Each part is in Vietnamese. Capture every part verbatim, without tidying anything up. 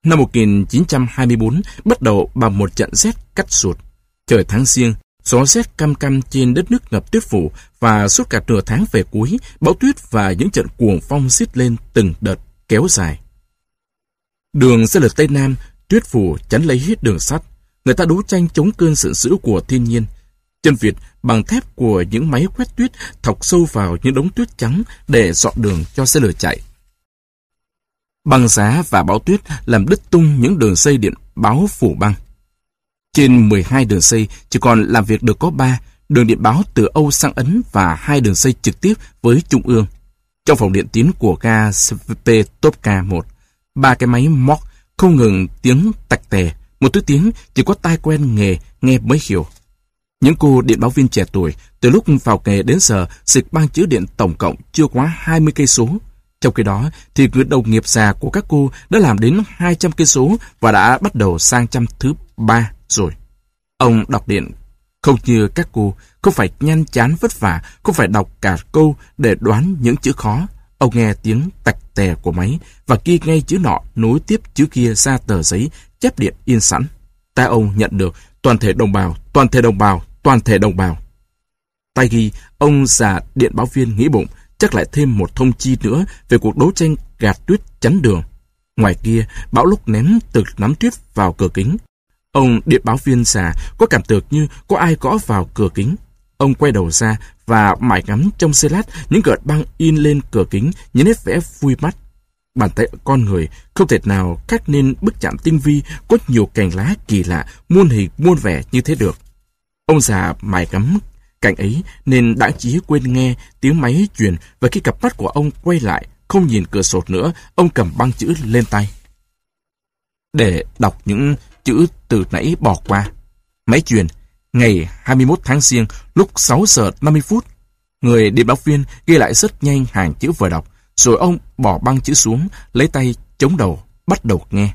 Năm một nghìn chín trăm hai mươi tư bắt đầu bằng một trận rét cắt ruột. Trời tháng giêng, gió rét căm căm trên đất nước ngập tuyết phủ, và suốt cả nửa tháng về cuối, bão tuyết và những trận cuồng phong rít lên từng đợt kéo dài. Đường xe lửa Tây Nam, tuyết phủ chắn lấy hết đường sắt. Người ta đấu tranh chống cơn giận dữ của thiên nhiên. Chân vịt bằng thép của những máy quét tuyết thọc sâu vào những đống tuyết trắng để dọn đường cho xe lửa chạy. Băng giá và bão tuyết làm đứt tung những đường dây điện báo phủ băng. Trên mười hai đường dây chỉ còn làm việc được có ba, đường điện báo từ Âu sang Ấn và hai đường dây trực tiếp với Trung ương. Trong phòng điện tín của ga Svetopka một, ba cái máy móc không ngừng tiếng tạch tè, một thứ tiếng chỉ có tai quen nghề nghe mới hiểu. Những cô điện báo viên trẻ tuổi từ lúc vào nghề đến giờ xịt băng chữ điện tổng cộng chưa quá hai mươi cây số. Trong khi đó thì người đồng nghiệp già của các cô đã làm đến hai trăm cây số và đã bắt đầu sang trăm thứ ba rồi. Ông đọc điện không như các cô, không phải nhanh chán vất vả, không phải đọc cả câu để đoán những chữ khó. Ông nghe tiếng tạch tè của máy và ghi ngay chữ nọ nối tiếp chữ kia ra tờ giấy chép điện in sẵn. Tai ông nhận được toàn thể đồng bào, toàn thể đồng bào, toàn thể đồng bào. Tai ghi, ông già điện báo viên nghĩ bụng, chắc lại thêm một thông chi nữa về cuộc đấu tranh gạt tuyết chắn đường. Ngoài kia, bão lúc ném từ nắm tuyết vào cửa kính. Ông điện báo viên già có cảm tưởng như có ai gõ vào cửa kính. Ông quay đầu ra và mải ngắm trong giây lát những gợt băng in lên cửa kính, những nét vẽ vui mắt. Bàn tay con người không thể nào khắc nên bức chạm tinh vi có nhiều cành lá kỳ lạ, muôn hình muôn vẻ như thế được. Ông già mải ngắm cảnh ấy nên đã chí quên nghe tiếng máy truyền, và khi cặp mắt của ông quay lại, không nhìn cửa sổ nữa, ông cầm băng chữ lên tay để đọc những chữ từ nãy bỏ qua. Máy truyền, ngày hai mươi mốt tháng giêng lúc sáu giờ năm mươi phút. Người điện báo viên ghi lại rất nhanh hàng chữ vừa đọc, rồi ông bỏ băng chữ xuống, lấy tay chống đầu, bắt đầu nghe.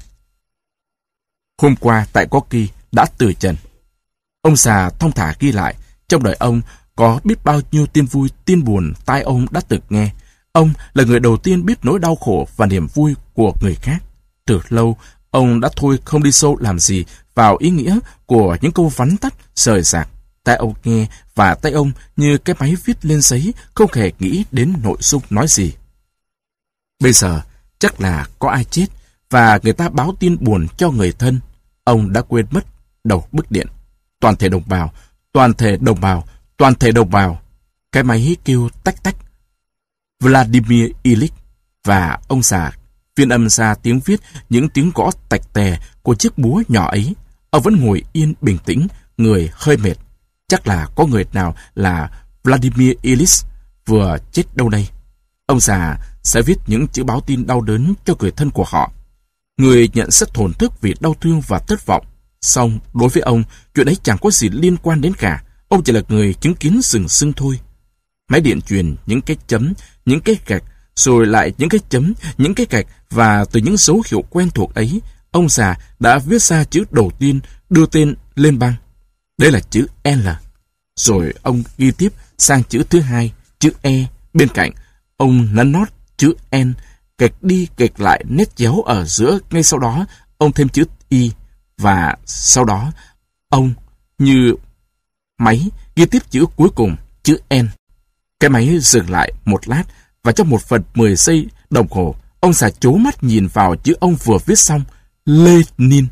Hôm qua tại Gorky đã từ trần. Ông già thong thả ghi lại, trong đời ông có biết bao nhiêu tin vui, tin buồn tai ông đã từng nghe. Ông là người đầu tiên biết nỗi đau khổ và niềm vui của người khác. Từ lâu, ông đã thôi không đi sâu làm gì vào ý nghĩa của những câu vắn tắt, rời rạc. Tai ông nghe và tay ông như cái máy viết lên giấy, không hề nghĩ đến nội dung nói gì. Bây giờ, chắc là có ai chết và người ta báo tin buồn cho người thân. Ông đã quên mất đầu bức điện. Toàn thể đồng bào, toàn thể đồng bào, toàn thể đồng bào. Cái máy kêu tách tách. Vladimir Ilyich, và ông già phiên âm ra tiếng viết những tiếng gõ tạch tè của chiếc búa nhỏ ấy. Ông vẫn ngồi yên bình tĩnh, người hơi mệt. Chắc là có người nào là Vladimir Ilyich vừa chết đâu đây. Ông già sẽ viết những chữ báo tin đau đớn cho người thân của họ. Người nhận rất thổn thức vì đau thương và thất vọng. Song đối với ông, chuyện ấy chẳng có gì liên quan đến cả. Ông chỉ là người chứng kiến rừng sưng thôi. Máy điện truyền những cái chấm, những cái gạch, rồi lại những cái chấm, những cái gạch, và từ những dấu hiệu quen thuộc ấy, ông già đã viết ra chữ đầu tiên, đưa tên lên băng. Đây là chữ L. Rồi ông ghi tiếp sang chữ thứ hai, chữ E. Bên cạnh, ông nắn nót chữ N, gạch đi gạch lại nét chéo ở giữa. Ngay sau đó, ông thêm chữ Y. Và sau đó, ông như máy ghi tiếp chữ cuối cùng, chữ N. Cái máy dừng lại một lát, và trong một phần mười giây đồng hồ, ông già chố mắt nhìn vào chữ ông vừa viết xong, Lenin.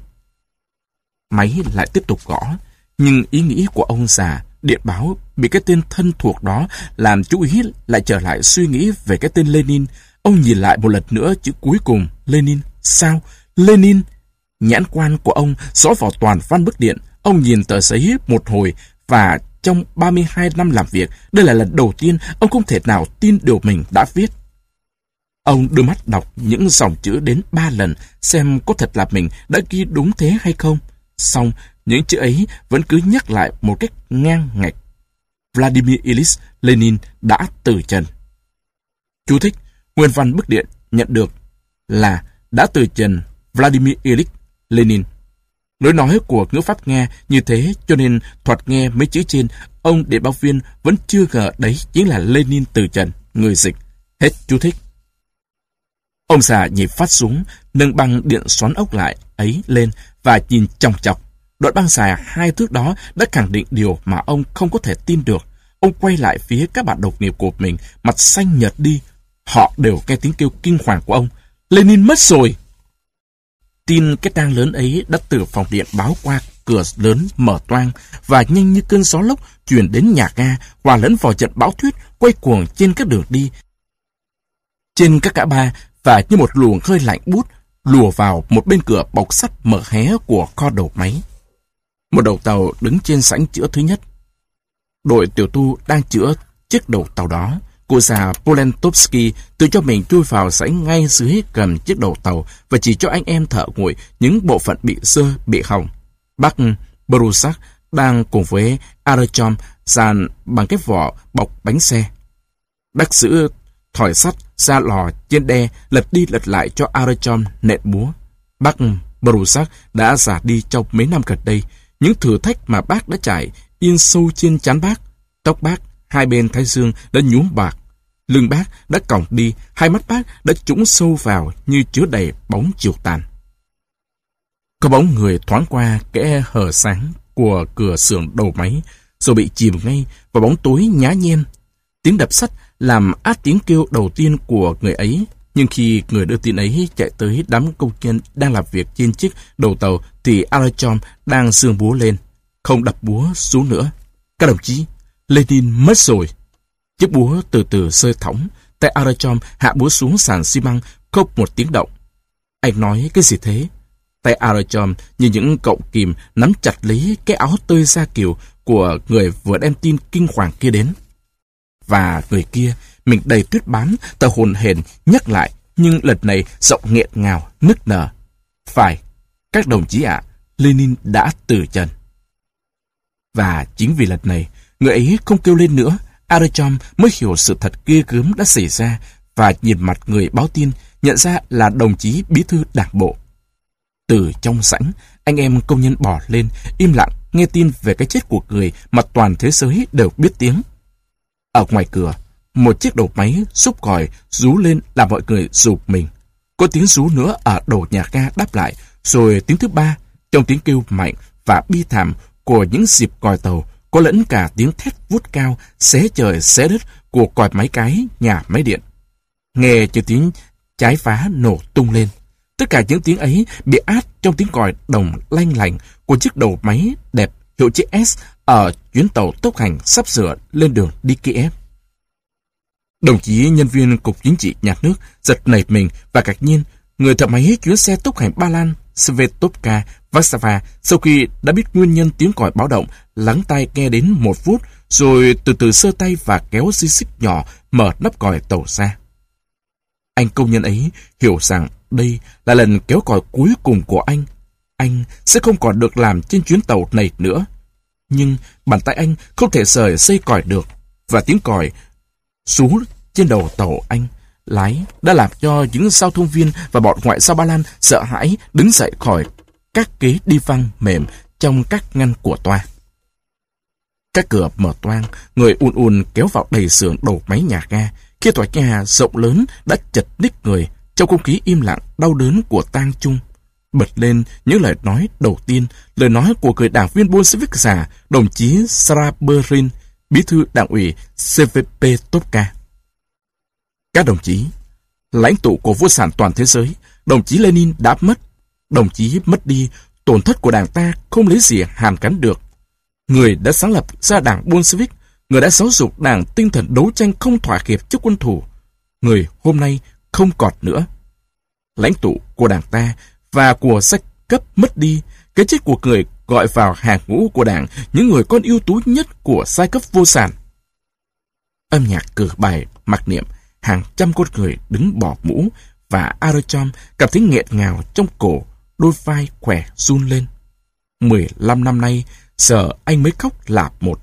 Máy lại tiếp tục gõ, nhưng ý nghĩ của ông già điện báo bị cái tên thân thuộc đó làm chú ý lại trở lại suy nghĩ về cái tên Lenin. Ông nhìn lại một lần nữa chữ cuối cùng, Lenin. Sao? Lenin? Nhãn quan của ông dõi vào toàn văn bức điện. Ông nhìn tờ giấy một hồi, và trong ba mươi hai năm làm việc, đây là lần đầu tiên ông không thể nào tin điều mình đã viết. Ông đưa mắt đọc những dòng chữ đến ba lần, xem có thật là mình đã ghi đúng thế hay không. Xong, những chữ ấy vẫn cứ nhắc lại một cách ngang ngạch. Vladimir Ilyich Lenin đã từ trần. Chú thích: nguyên văn bức điện nhận được là đã từ trần Vladimir Ilyich Lenin. Lối nói của ngữ pháp Nga như thế, cho nên thoạt nghe mấy chữ trên, ông điện báo viên vẫn chưa ngờ đấy chính là Lenin từ trần. Người dịch. Hết chú thích. Ông già nhịp phát xuống, nâng băng điện xoắn ốc lại ấy lên và nhìn chòng chọc. Đoạn băng dài hai thước đó đã khẳng định điều mà ông không có thể tin được. Ông quay lại phía các bạn đồng nghiệp của mình, mặt xanh nhợt đi. Họ đều nghe tiếng kêu kinh hoàng của ông. Lenin mất rồi! Tin cái tang lớn ấy đã từ phòng điện báo qua cửa lớn mở toang và nhanh như cơn gió lốc truyền đến nhà ga, hòa lẫn vào trận bão tuyết quay cuồng trên các đường đi, trên các ngã ba, và như một luồng hơi lạnh buốt lùa vào một bên cửa bọc sắt mở hé của kho đầu máy. Một đầu tàu đứng trên sảnh chữa thứ nhất. Đội tiểu tu đang chữa chiếc đầu tàu đó. Cụ già Polentovsky tự cho mình chui vào sảnh ngay dưới cầm chiếc đầu tàu và chỉ cho anh em thợ nguội những bộ phận bị xơ, bị hỏng. Bác Brusak đang cùng với Artyom dàn bằng cái vỏ bọc bánh xe. Bác giữ thỏi sắt ra lò trên đe, lật đi lật lại cho Artyom nện búa. Bác Brusak đã già đi trong mấy năm gần đây. Những thử thách mà bác đã trải in sâu trên trán bác. Tóc bác hai bên thái dương đã nhuốm bạc, lưng bác đã còng đi, hai mắt bác đã trũng sâu vào như chứa đầy bóng chiều tàn. Có bóng người thoáng qua kẽ hở sáng của cửa xưởng đầu máy, rồi bị chìm ngay vào bóng tối nhá nhem. Tiếng đập sắt làm át tiếng kêu đầu tiên của người ấy, nhưng khi người đưa tin ấy chạy tới đám công nhân đang làm việc trên chiếc đầu tàu thì Artyom đang giương búa lên, không đập búa xuống nữa. Các đồng chí, Lenin mất rồi. Chiếc búa từ từ rơi thõng, tay Artyom hạ búa xuống sàn xi măng, không một tiếng động. Anh nói cái gì thế? Tay Artyom như những cọng kìm nắm chặt lấy cái áo tơi da kiều của người vừa đem tin kinh hoàng kia đến. Và người kia, mình đầy tuyết bám, tờ hồn hển nhắc lại, nhưng lần này giọng nghẹn ngào, nức nở. Phải, các đồng chí ạ, Lenin đã từ trần. Và chính vì lần này, người ấy không kêu lên nữa, Artyom mới hiểu sự thật ghê gớm đã xảy ra và nhìn mặt người báo tin, nhận ra là đồng chí bí thư đảng bộ. Từ trong sảnh, anh em công nhân bỏ lên, im lặng nghe tin về cái chết của người mà toàn thế giới đều biết tiếng. Ở ngoài cửa, một chiếc đầu máy xúc còi rú lên làm mọi người rụp mình. Có tiếng rú nữa ở đầu nhà ga đáp lại, rồi tiếng thứ ba, trong tiếng kêu mạnh và bi thảm của những dịp còi tàu, có lẫn cả tiếng thét vút cao, xé trời xé đất của còi máy cái nhà máy điện. Nghe cho tiếng trái phá nổ tung lên. Tất cả những tiếng ấy bị át trong tiếng còi đồng lanh lành của chiếc đầu máy đẹp hiệu chữ S ở chuyến tàu tốc hành sắp sửa lên đường đi Kiev. Đồng chí nhân viên Cục Chính trị Nhà nước giật nảy mình và ngạc nhiên. Người thợ máy chuyến xe tốc hành Ba Lan Svetovka Varsava sau khi đã biết nguyên nhân tiếng còi báo động, lắng tai nghe đến một phút, rồi từ từ sơ tay và kéo dây xích nhỏ mở nắp còi tàu ra. Anh công nhân ấy hiểu rằng đây là lần kéo còi cuối cùng của anh. Anh sẽ không còn được làm trên chuyến tàu này nữa. Nhưng bàn tay anh không thể rời dây còi được, và tiếng còi rú trên đầu tàu anh lái đã làm cho những giao thông viên và bọn ngoại giao Ba Lan sợ hãi đứng dậy khỏi các ghế đi văng mềm trong các ngăn của toa. Các cửa mở toang, người ùn ùn kéo vào đầy xưởng đầu máy nhà ga. Khi tòa nhà rộng lớn đã chật ních người, trong không khí im lặng đau đớn của tang chung, bật lên những lời nói đầu tiên, lời nói của người đảng viên Bolshevik già, đồng chí Saraberin, bí thư đảng ủy Svetovka. Các đồng chí, lãnh tụ của vô sản toàn thế giới, đồng chí Lenin đã mất. Đồng chí mất đi, tổn thất của đảng ta không lấy gì hàn gắn được. Người đã sáng lập ra đảng Bolshevik, người đã giáo dục đảng tinh thần đấu tranh không thỏa hiệp trước quân thù, người hôm nay không còn nữa. Lãnh tụ của đảng ta và của giai cấp mất đi, cái chết của người gọi vào hàng ngũ của đảng những người con ưu tú nhất của giai cấp vô sản. Âm nhạc cử bài mặc niệm, hàng trăm con người đứng bỏ mũ, và Artyom cảm thấy nghẹn ngào trong cổ, đôi vai khỏe run lên. Mười lăm năm nay, giờ anh mới khóc lạp một.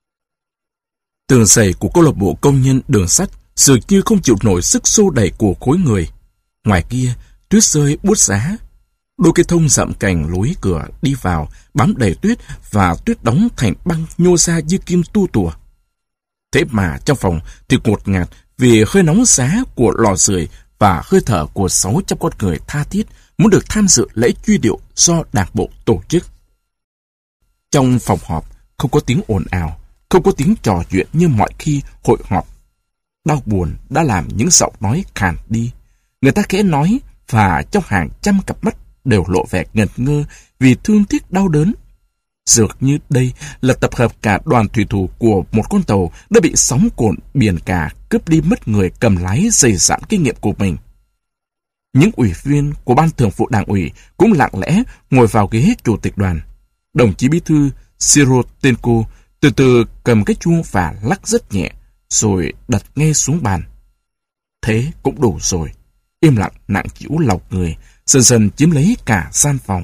Tường sầy của câu lạc bộ công nhân đường sắt dường như không chịu nổi sức xô đẩy của khối người. Ngoài kia, tuyết rơi buốt giá. Đôi cây thông rậm cành lối cửa đi vào, bám đầy tuyết và tuyết đóng thành băng nhô ra như kim tu tùa. Thế mà trong phòng thì ngột ngạt vì hơi nóng giá của lò sưởi và hơi thở của sáu trăm con người tha thiết muốn được tham dự lễ truy điệu do đảng bộ tổ chức. Trong phòng họp, không có tiếng ồn ào, không có tiếng trò chuyện như mọi khi hội họp. Đau buồn đã làm những giọng nói khàn đi. Người ta khẽ nói và trong hàng trăm cặp mắt đều lộ vẻ ngẩn ngơ vì thương tiếc đau đớn. Dường như đây là tập hợp cả đoàn thủy thủ của một con tàu đã bị sóng cuộn biển cả cướp đi mất người cầm lái dày dặn kinh nghiệm của mình. Những ủy viên của ban thường vụ đảng ủy cũng lặng lẽ ngồi vào ghế chủ tịch đoàn. Đồng chí bí thư Sirotenko từ từ cầm cái chuông và lắc rất nhẹ, rồi đặt ngay xuống bàn. Thế cũng đủ rồi. Im lặng nặng trĩu lòng người, dần dần chiếm lấy cả gian phòng.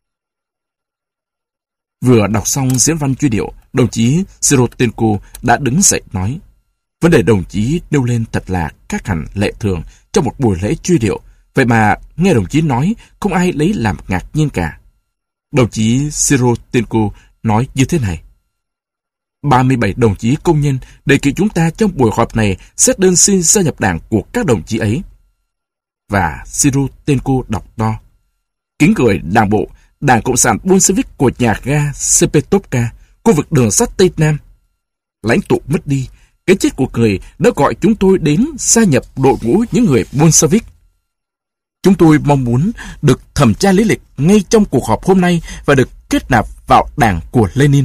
Vừa đọc xong diễn văn truy điệu, đồng chí Sirotenko đã đứng dậy nói: vấn đề đồng chí nêu lên thật là khác hẳn lệ thường trong một buổi lễ truy điệu, vậy mà nghe đồng chí nói không ai lấy làm ngạc nhiên cả. Đồng chí Sirotenko nói như thế này: ba mươi bảy đồng chí công nhân đề nghị chúng ta trong buổi họp này xét đơn xin gia nhập đảng của các đồng chí ấy. Và Sirotenko đọc to: kính gửi đảng bộ Đảng Cộng sản Bolshevik của nhà ga Sepetovka, khu vực đường sắt Tây Nam. Lãnh tụ mất đi, cái chết của người đã gọi chúng tôi đến gia nhập đội ngũ những người Bolshevik. Chúng tôi mong muốn được thẩm tra lý lịch ngay trong cuộc họp hôm nay và được kết nạp vào đảng của Lenin.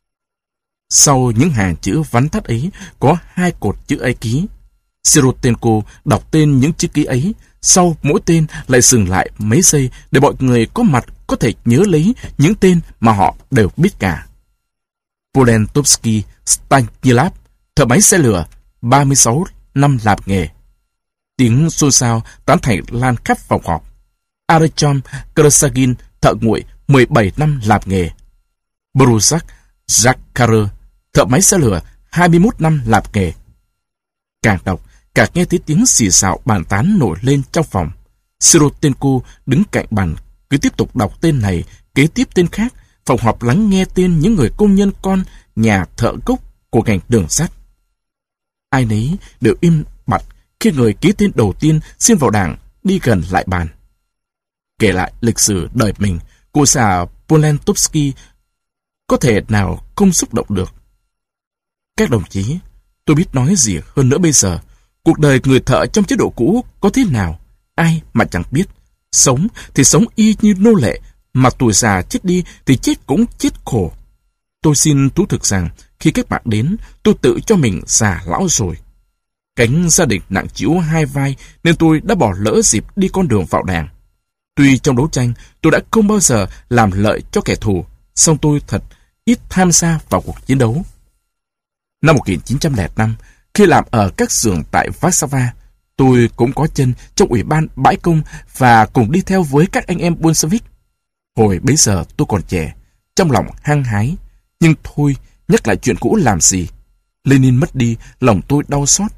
Sau những hàng chữ vắn tắt ấy có hai cột chữ ấy ký. Sirotenko đọc tên những chữ ký ấy, sau mỗi tên lại dừng lại mấy giây để mọi người có mặt có thể nhớ lấy những tên mà họ đều biết cả. Polentovsky Stanislav, thợ máy xe lửa, ba mươi sáu năm làm nghề. Tiếng xôn xao tán thành lan khắp phòng họp. Artyom Krasagin, thợ nguội, mười bảy năm làm nghề. Brusak Zakharov, thợ máy xe lửa, hai mươi mốt năm làm nghề. Càng đọc, càng nghe thấy tiếng xì xào bàn tán nổi lên trong phòng. Sirotenko đứng cạnh bàn, cứ tiếp tục đọc tên này, kế tiếp tên khác. Phòng họp lắng nghe tên những người công nhân con nhà thợ gốc của ngành đường sắt. Ai nấy đều im bặt khi người ký tên đầu tiên xin vào đảng đi gần lại bàn. Kể lại lịch sử đời mình, cô già Polentovsky có thể nào không xúc động được. Các đồng chí, tôi biết nói gì hơn nữa bây giờ. Cuộc đời người thợ trong chế độ cũ có thế nào, ai mà chẳng biết. Sống thì sống y như nô lệ, mà tuổi già chết đi thì chết cũng chết khổ. Tôi xin thú thực rằng, khi các bạn đến, tôi tự cho mình già lão rồi. Cánh gia đình nặng trĩu hai vai nên tôi đã bỏ lỡ dịp đi con đường vào đảng. Tuy trong đấu tranh tôi đã không bao giờ làm lợi cho kẻ thù, song tôi thật ít tham gia vào cuộc chiến đấu. Năm một nghìn chín trăm lẻ năm, khi làm ở các xưởng tại Warsaw, tôi cũng có chân trong ủy ban bãi công và cùng đi theo với các anh em Bolshevik. Hồi bấy giờ tôi còn trẻ, trong lòng hăng hái. Nhưng thôi, nhắc lại chuyện cũ làm gì? Lenin mất đi, lòng tôi đau xót.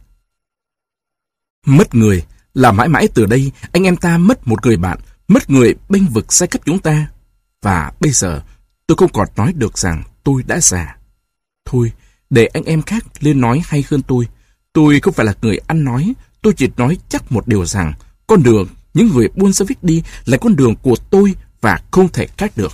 Mất người là mãi mãi từ đây anh em ta mất một người bạn, mất người bênh vực giai cấp chúng ta. Và bây giờ tôi không còn nói được rằng tôi đã già. Thôi, để anh em khác lên nói hay hơn tôi. Tôi không phải là người ăn nói, tôi chỉ nói chắc một điều rằng con đường những người Bolshevik đi là con đường của tôi và không thể khác được.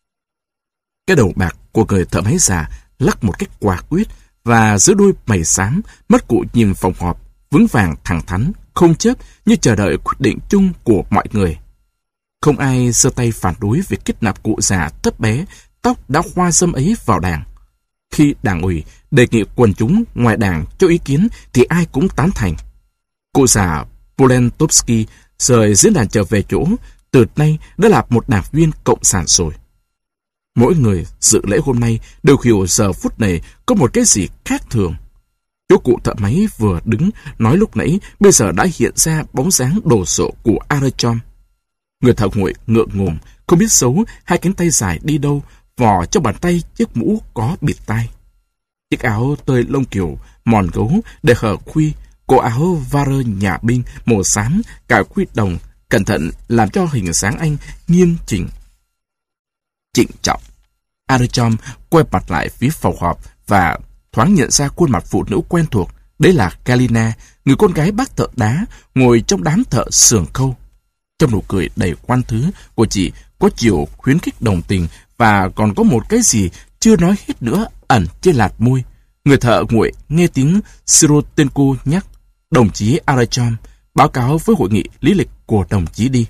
Cái đầu bạc của người thợ máy già lắc một cách quả quyết và giữa đôi mày xám, mắt cụ nhìn phòng họp, vững vàng thẳng thắn, không chớp như chờ đợi quyết định chung của mọi người. Không ai giơ tay phản đối việc kết nạp cụ già thấp bé, tóc đã hoa râm ấy vào đảng. Khi đảng ủy đề nghị quần chúng ngoài đảng cho ý kiến thì ai cũng tán thành. Cụ già Polentovsky rời diễn đàn trở về chỗ, từ nay đã là một đảng viên cộng sản rồi. Mỗi người dự lễ hôm nay đều hiểu giờ phút này có một cái gì khác thường. Chỗ cụ thợ máy vừa đứng nói lúc nãy bây giờ đã hiện ra bóng dáng đồ sộ của Artyom. Người thợ nguội ngượng ngùng, không biết giấu hai cánh tay dài đi đâu, vò trong bàn tay chiếc mũ có bịt tai. Chiếc áo tơi lông kiều mòn gấu để hở khuy, cổ áo varơ nhà binh màu xám cài khuy đồng cẩn thận làm cho hình dáng anh nghiêm chỉnh, trịnh trọng. Artyom quay mặt lại phía phòng họp và thoáng nhận ra khuôn mặt phụ nữ quen thuộc Đấy là Galina, người con gái bác thợ đá, ngồi trong đám thợ xưởng khâu. Trong nụ cười đầy quan thứ của chị có chiều khuyến khích đồng tình, và còn có một cái gì chưa nói hết nữa ẩn trên lạt môi. Người thợ nguội nghe tiếng Sirotenko nhắc: "Đồng chí Artyom, báo cáo với hội nghị lý lịch của đồng chí đi."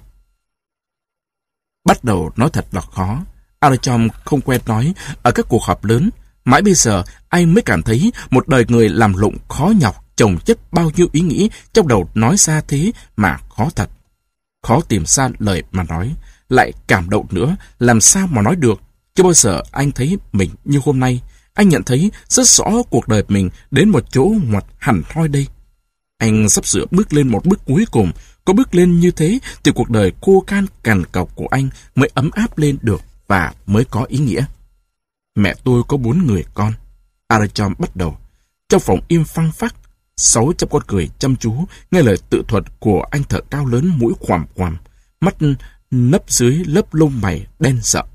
Bắt đầu nói thật là khó. Artyom không quen nói ở các cuộc họp lớn. Mãi bây giờ anh mới cảm thấy một đời người làm lụng khó nhọc, chồng chất bao nhiêu ý nghĩ trong đầu nói ra thế mà khó thật. Khó tìm ra lời mà nói, lại cảm động nữa, làm sao mà nói được. Chưa bao giờ anh thấy mình như hôm nay. Anh nhận thấy rất rõ cuộc đời mình đến một chỗ ngoặt hẳn hoi đây. Anh sắp sửa bước lên một bước cuối cùng. Có bước lên như thế thì cuộc đời khô khan cằn cọc của anh mới ấm áp lên được và mới có ý nghĩa. Mẹ tôi có bốn người con. Artyom bắt đầu. Trong phòng im phăng phắc, sáu trăm con cười chăm chú nghe lời tự thuật của anh thợ cao lớn mũi khoằm khoằm, mắt nấp dưới lớp lông mày đen sợ.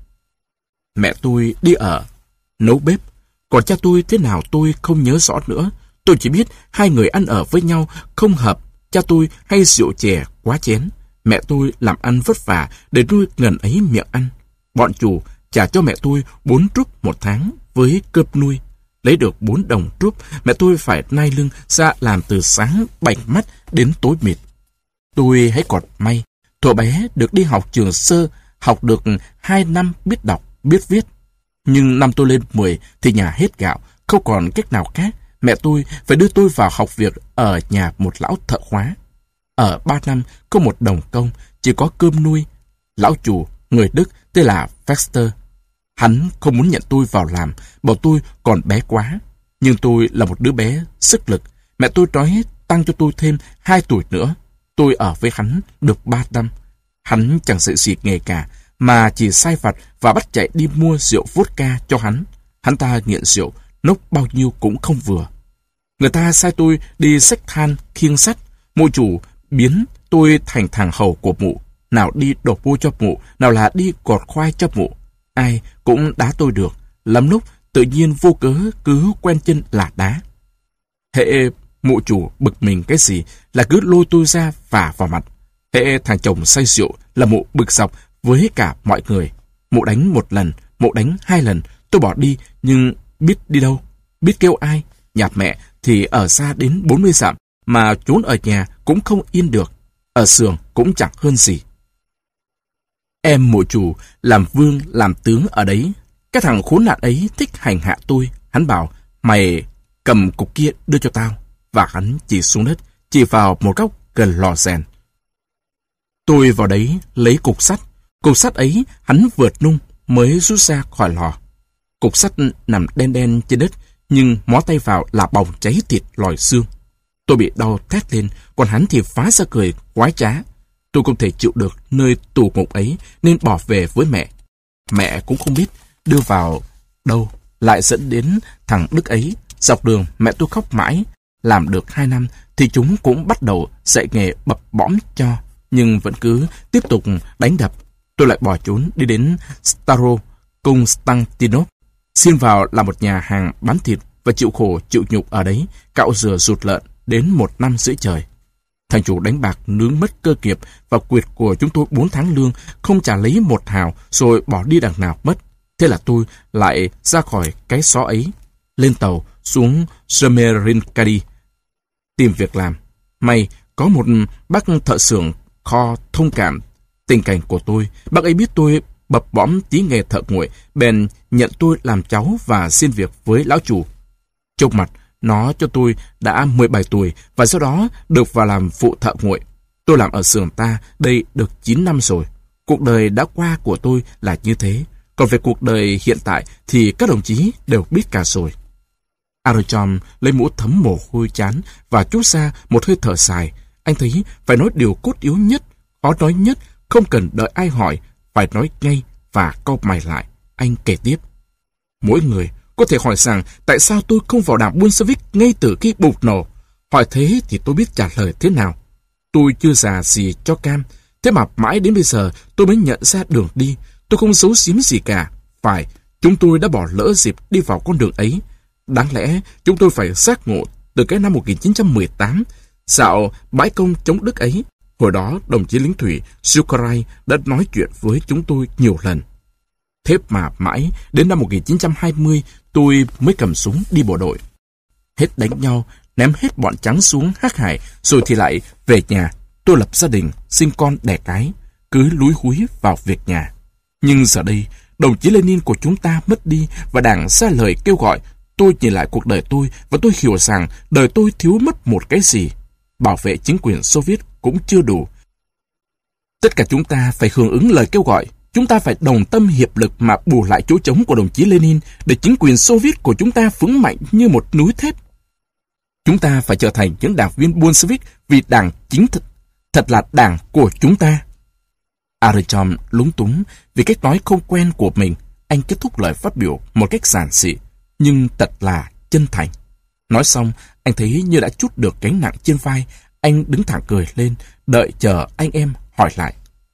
Mẹ tôi đi ở, nấu bếp. Còn cha tôi thế nào tôi không nhớ rõ nữa. Tôi chỉ biết hai người ăn ở với nhau không hợp. Cha tôi hay rượu chè quá chén. Mẹ tôi làm ăn vất vả để nuôi ngần ấy miệng ăn. Bọn chủ trả cho mẹ tôi bốn trúc một tháng với cơm nuôi. Lấy được bốn đồng trúc, mẹ tôi phải nai lưng ra làm từ sáng bảnh mắt đến tối mịt. Tôi hãy còn may, thuở bé được đi học trường sơ, học được hai năm biết đọc, biết viết. Nhưng năm tôi lên mười thì nhà hết gạo, không còn cách nào khác. Mẹ tôi phải đưa tôi vào học việc ở nhà một lão thợ khóa. Ở ba năm, có một đồng công, chỉ có cơm nuôi. Lão chủ, người Đức, tên là Fester. Hắn không muốn nhận tôi vào làm, bảo tôi còn bé quá. Nhưng tôi là một đứa bé, sức lực. Mẹ tôi nói tăng cho tôi thêm hai tuổi nữa. Tôi ở với hắn được ba năm. Hắn chẳng dạy gì nghề cả, mà chỉ sai vặt và bắt chạy đi mua rượu vodka cho hắn. Hắn ta nghiện rượu, nốc bao nhiêu cũng không vừa. Người ta sai tôi đi xách than, khiêng sắt. Mụ chủ biến tôi thành thằng hầu của mụ. Nào đi đổ bô cho mụ, nào là đi gọt khoai cho mụ. Ai cũng đá tôi được. Lắm lúc tự nhiên vô cớ cứ quen chân là đá. Hễ mụ chủ bực mình cái gì là cứ lôi tôi ra vả vào mặt. Hễ thằng chồng say rượu là mụ bực dọc với cả mọi người. Mụ đánh một lần, mụ đánh hai lần. Tôi bỏ đi, nhưng biết đi đâu, biết kêu ai. Nhà mẹ thì ở xa đến bốn mươi dặm, mà trốn ở nhà cũng không yên được. Ở xưởng cũng chẳng hơn gì. Em mụ chủ làm vương làm tướng ở đấy. Cái thằng khốn nạn ấy thích hành hạ tôi. Hắn bảo, mày cầm cục kia đưa cho tao. Và hắn chỉ xuống đất, chỉ vào một góc gần lò rèn. Tôi vào đấy lấy cục sắt. Cục sắt ấy hắn vượt nung mới rút ra khỏi lò. Cục sắt nằm đen đen trên đất, nhưng mó tay vào là bỏng cháy thịt lòi xương. Tôi bị đau thét lên, còn hắn thì phá ra cười quái trá. Tôi không thể chịu được nơi tù ngục ấy nên bỏ về với mẹ. Mẹ cũng không biết đưa vào đâu, lại dẫn đến thằng Đức ấy. Dọc đường mẹ tôi khóc mãi. Làm được hai năm thì chúng cũng bắt đầu dạy nghề bập bõm cho, nhưng vẫn cứ tiếp tục đánh đập. Tôi lại bỏ trốn đi đến Staro Constantinop, xin vào làm một nhà hàng bán thịt và chịu khổ chịu nhục ở đấy, cạo rửa rụt lợn đến một năm rưỡi trời. Thằng chủ đánh bạc nướng mất cơ nghiệp và quyệt của chúng tôi bốn tháng lương, không trả lấy một hào rồi bỏ đi đằng nào mất. Thế là tôi lại ra khỏi cái xó ấy, lên tàu xuống Semerinkady tìm việc làm. May có một bác thợ xưởng kho thông cảm tình cảnh của tôi. Bác ấy biết tôi bập bõm tí nghề thợ nguội, bèn nhận tôi làm cháu và xin việc với lão chủ. Trông mặt nó cho tôi đã mười bảy tuổi và sau đó được vào làm phụ thợ nguội. Tôi làm ở xưởng ta đây được chín năm rồi. Cuộc đời đã qua của tôi là như thế. Còn về cuộc đời hiện tại thì các đồng chí đều biết cả rồi. Artyom lấy mũ thấm mồ hôi chán và trút ra một hơi thở dài. Anh thấy phải nói điều cốt yếu nhất, khó nói nhất, không cần đợi ai hỏi, phải nói ngay và cau mày lại. Anh kể tiếp. Mỗi người có thể hỏi rằng tại sao tôi không vào đảng Bolshevik ngay từ khi bùng nổ. Hỏi thế thì tôi biết trả lời thế nào. Tôi chưa già gì cho cam, thế mà mãi đến bây giờ tôi mới nhận ra đường đi. Tôi không giấu giếm gì cả. Phải, chúng tôi đã bỏ lỡ dịp đi vào con đường ấy. Đáng lẽ chúng tôi phải giác ngộ từ cái năm một nghìn chín trăm mười tám, xạo bãi công chống Đức ấy. Hồi đó, đồng chí lính thủy Sukarai đã nói chuyện với chúng tôi nhiều lần. Thế mà mãi, đến năm một nghìn chín trăm hai mươi, tôi mới cầm súng đi bộ đội. Hết đánh nhau, ném hết bọn trắng xuống Hắc Hải, rồi thì lại về nhà. Tôi lập gia đình, sinh con đẻ cái, cứ lúi húi vào việc nhà. Nhưng giờ đây, đồng chí Lenin của chúng ta mất đi và Đảng ra lời kêu gọi. Tôi nhìn lại cuộc đời tôi và tôi hiểu rằng đời tôi thiếu mất một cái gì. Bảo vệ chính quyền Xô Viết cũng chưa đủ. Tất cả chúng ta phải hưởng ứng lời kêu gọi. Chúng ta phải đồng tâm hiệp lực mà bù lại chỗ trống của đồng chí Lenin để chính quyền Xô Viết của chúng ta vững mạnh như một núi thép. Chúng ta phải trở thành những đảng viên Bolshevik vì đảng chính thực, thật là đảng của chúng ta. Artyom lúng túng vì cách nói không quen của mình. Anh kết thúc lời phát biểu một cách giản dị, nhưng thật là chân thành. Nói xong, anh thấy như đã trút được gánh nặng trên vai. Anh đứng thẳng cười lên, đợi chờ anh em hỏi lại.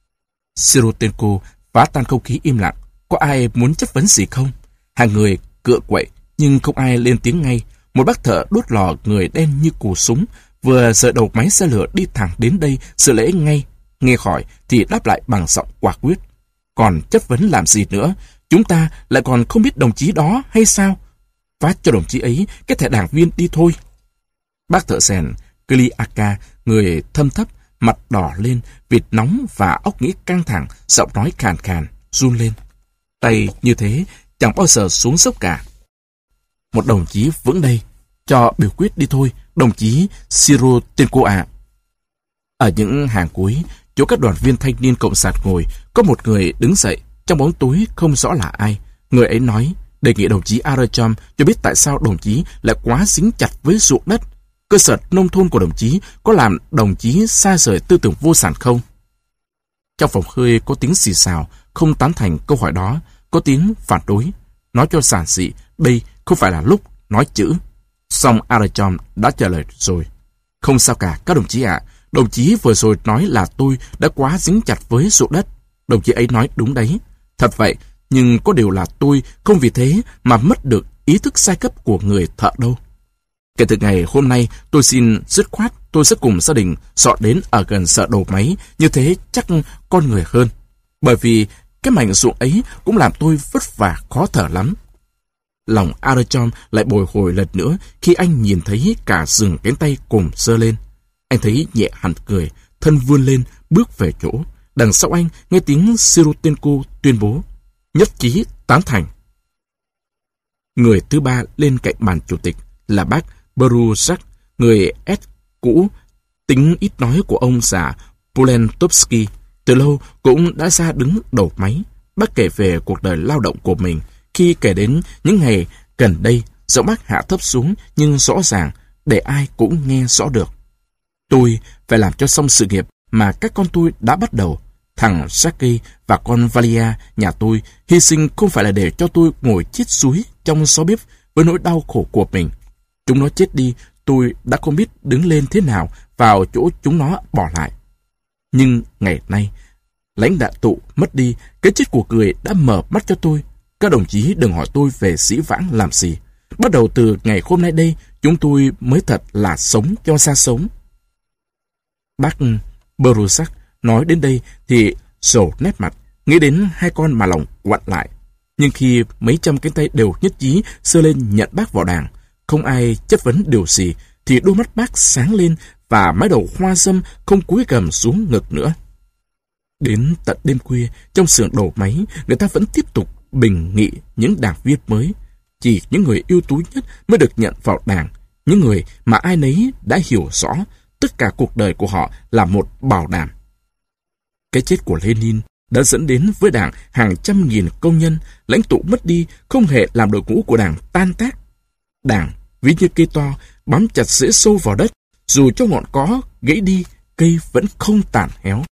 Sirotenko phá tan không khí im lặng. Có ai muốn chất vấn gì không? Hàng người cựa quậy, nhưng không ai lên tiếng ngay. Một bác thợ đốt lò người đen như cù súng, vừa rời đầu máy xe lửa đi thẳng đến đây xử lễ ngay. Nghe hỏi thì đáp lại bằng giọng quả quyết. Còn chất vấn làm gì nữa? Chúng ta lại còn không biết đồng chí đó hay sao? Phát cho đồng chí ấy cái thẻ đảng viên đi thôi. Bác thợ rèn Klyaka, người thâm thấp, mặt đỏ lên, vịt nóng và óc nghĩ căng thẳng, giọng nói khàn khàn, run lên. Tay như thế chẳng bao giờ xuống dốc cả. Một đồng chí vững đây, cho biểu quyết đi thôi, đồng chí Sirotenko ạ. Ở những hàng cuối, chỗ các đoàn viên thanh niên cộng sản ngồi, có một người đứng dậy, trong bóng tối không rõ là ai. Người ấy nói, đề nghị đồng chí Artyom cho biết tại sao đồng chí lại quá dính chặt với ruộng đất. Cơ sở nông thôn của đồng chí có làm đồng chí xa rời tư tưởng vô sản không? Trong phòng hơi có tiếng xì xào, không tán thành câu hỏi đó, có tiếng phản đối. Nói cho giản dị, đây không phải là lúc nói chữ. Song Artyom đã trả lời rồi. Không sao cả các đồng chí ạ. Đồng chí vừa rồi nói là tôi đã quá dính chặt với ruộng đất. Đồng chí ấy nói đúng đấy. Thật vậy, nhưng có điều là tôi không vì thế mà mất được ý thức giai cấp của người thợ đâu. Kể từ ngày hôm nay, tôi xin dứt khoát, tôi sẽ cùng gia đình dọn đến ở gần sở đầu máy, như thế chắc con người hơn. Bởi vì cái mảnh ruộng ấy cũng làm tôi vất vả khó thở lắm. Lòng Artyom lại bồi hồi lần nữa khi anh nhìn thấy cả rừng cánh tay cùng giơ lên. Anh thấy nhẹ hẳn cười, thân vươn lên, bước về chỗ. Đằng sau anh nghe tiếng Sirotenko tuyên bố, nhất trí tán thành. Người thứ ba lên cạnh bàn chủ tịch là bác Beruzak, người S cũ. Tính ít nói của ông già Polentovsky từ lâu cũng đã ra đứng đầu máy. Bác kể về cuộc đời lao động của mình. Khi kể đến những ngày gần đây, giọng bác hạ thấp xuống nhưng rõ ràng để ai cũng nghe rõ được. Tôi phải làm cho xong sự nghiệp mà các con tôi đã bắt đầu. Thằng Saki và con Valia nhà tôi hy sinh không phải là để cho tôi ngồi chết suối trong xó bếp với nỗi đau khổ của mình. Chúng nó chết đi, tôi đã không biết đứng lên thế nào vào chỗ chúng nó bỏ lại. Nhưng ngày nay, lãnh đạo tụ mất đi, cái chết của người đã mở mắt cho tôi. Các đồng chí đừng hỏi tôi về dĩ vãng làm gì. Bắt đầu từ ngày hôm nay đây, chúng tôi mới thật là sống cho ra sống. Bác Beruzak nói đến đây thì sổ nét mặt, nghĩ đến hai con mà lòng quặn lại. Nhưng khi mấy trăm cánh tay đều nhất trí giơ lên nhận bác vào đảng, không ai chất vấn điều gì, thì đôi mắt bác sáng lên và mái đầu hoa râm không cúi gằm xuống ngực nữa. Đến tận đêm khuya, trong xưởng đổ máy, người ta vẫn tiếp tục bình nghị những đảng viên mới. Chỉ những người ưu tú nhất mới được nhận vào đảng, những người mà ai nấy đã hiểu rõ tất cả cuộc đời của họ là một bảo đảm. Cái chết của Lenin đã dẫn đến với đảng hàng trăm nghìn công nhân, lãnh tụ mất đi không hề làm đội ngũ của đảng tan tác. Đảng ví như cây to bám chặt rễ sâu vào đất, dù cho ngọn có gãy đi, cây vẫn không tàn héo.